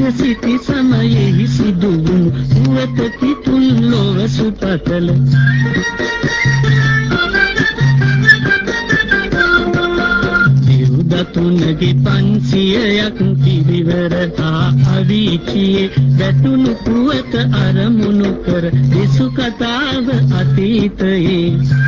සිටි සමයෙහි සිදු වුණු පුවතකි තුන් ලොව සුපතල දතුනගේ 500ක් පිරිවර හා අවීචියේ වැටුණු පුවත අරමුණු කර දෙසු කතාව අතීතයේ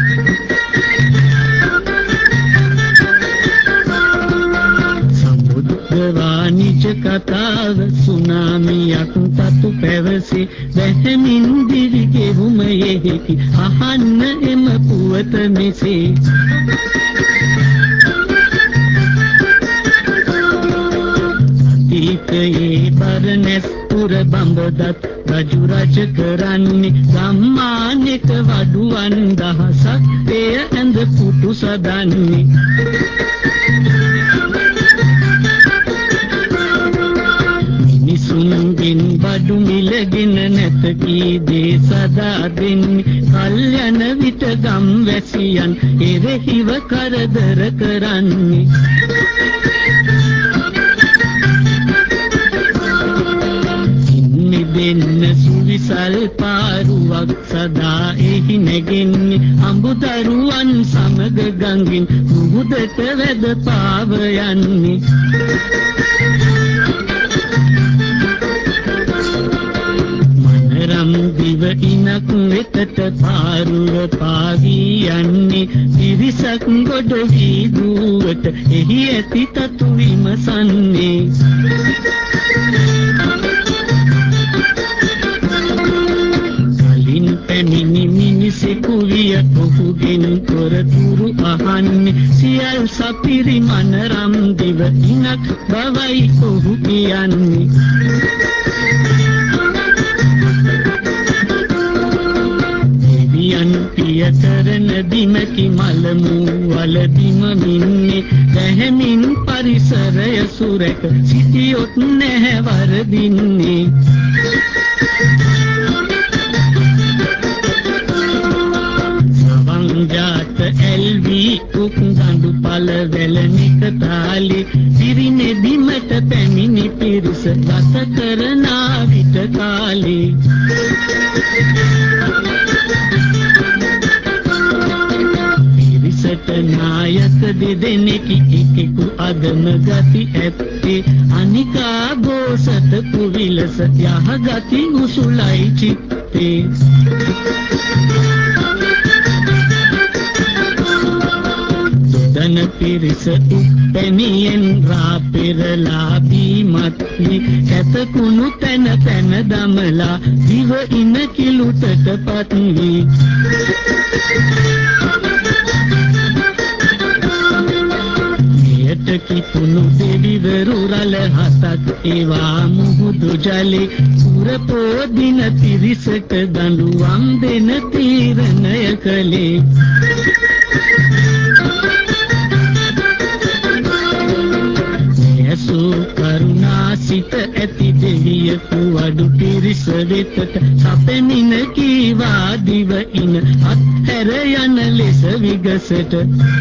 සමුද්‍ර වාණිජ කතාව සුනාමියක් තතු පැවසේ වැහෙමින් දිවි ගෙවුමයෙහි අහන්න එම පුවත මෙසේ ඒ බරණැස් පුර බඹදත් රජු රජ කරන්නේ සම්මානෙක වඩුවන් දහසක් එය ඇඳ පුටු සදන්නේ මිනිසුන්ගෙන් බඩු මිලගෙන නැත කී දේ සදා දෙන්නේ කල්යන විට ගම් වැසියන් එරෙහිව කරදර කරන්නේ දෙන්න සුවිසල් පාරුවක් සදා එහි නැගෙන්නේ අඹදරුවන් සමග ගඟින් මුහුදට වැද පාව යන්නේ මනරම් දිව ඉනක් වෙතට පාරුව පාවී යන්නේ පිරිසක් ගොඩ වී දුවට එහි ඇති තතු විමසන්නේ මිනිසෙකු විය ඔහුගෙන් තොරතුරු අහන්නේ සියල් සපිරි මනරම් දිව ඉනක් බවයි ඔහු කියන්නේ දෙවියන් පිය කරන දිමකි මලමු වල බිම මින්නේ දැහැමින් පරිසරය සුරක සිටියොත් නැහැ වරදින්නේ ජාත එල්වි උක්දඬු පල වැලනික තාලි පිරිනේ බිමට පැමිණි පිරිස ගත කරනා විට කාලේ පිරිසට නායක දෙදෙනෙකි එකෙකු අදම ගති ඇත්තේ අනිකා බෝසත කුවිලස යහගති උසුලයි චිත්තේ දන පිරිස උපැනියෙන් රා පෙරලා බීමත්ලි කැතකුණු තැන තැන දමලා දිව ඉන කිලුටට පත්වි මෙයට කිපුණු දෙවිවරු රළ හතක් ඒවා මුහුදු ජලේ පුරපෝදින පිරිසට දඬුවම් දෙන තීරණය කළේ කරුණාසිත ඇති දෙවියකු වඩු පිරිස වෙතට සපෙමින කීවා දිව ඉන අත්හැර යන ලෙස විගසට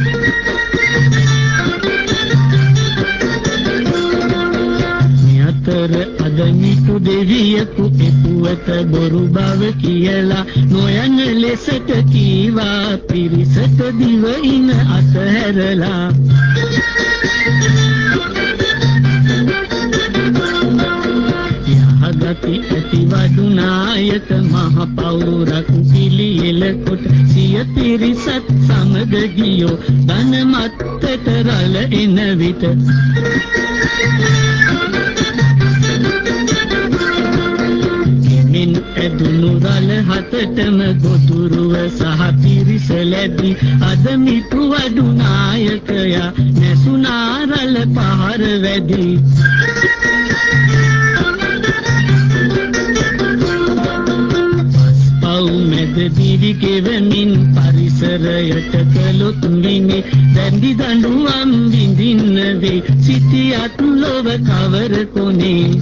මෙතර අදමිතු දෙවියකු එපුවත බොරු බව කියලා නොයන ලෙසට කීවා පිරිසට දිව ඉන අත්හැරලා ගති ඇති වඩු නායක මහ පෞරක් පිළියෙල කොට සිය පිරිසත් සමග ගියෝ ධන මත්තට රළ එන විට එමින් ඇදුණු රළ හතටම ගොදුරුව සහ පිරිස ලැබි අද මිතු වඩු නායකයා නැසුනා රළ පහර වැඩි දිවි කෙවමින් පරිසරයට කළොත් මිනි දැඩි දඬුවම් විඳින්න වේ සිටියත් ලොව කවර කොනේ